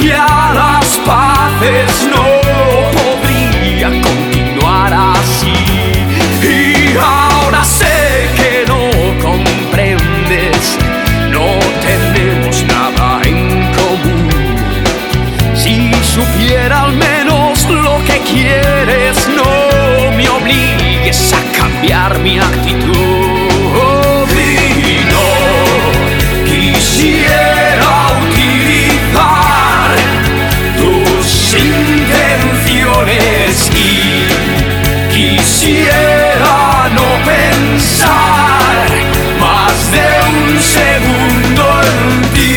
y a las paces no podría continuar así. Y ahora sé que no comprendes, no tenemos nada en común. Si supiera al menos lo que quieres, no me obligues a cambiar mi actitud. Y no quisiera utilizar tus intenciones y quisiera no pensar más de un segundo en ti.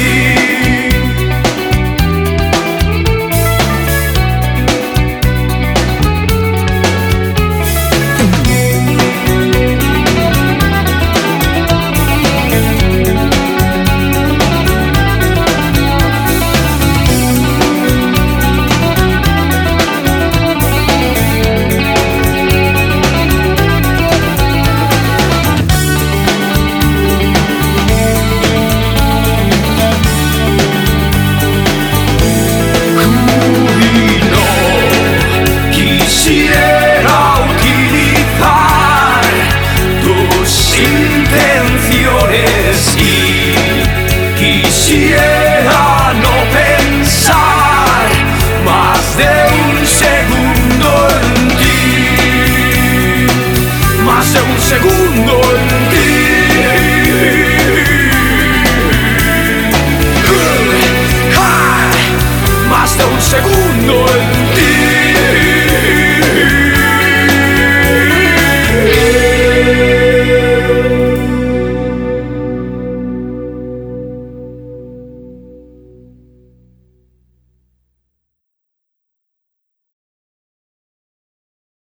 Quisiera utilizar tus intenciones y quisiera no pensar más de un segundo en ti, más de un segundo.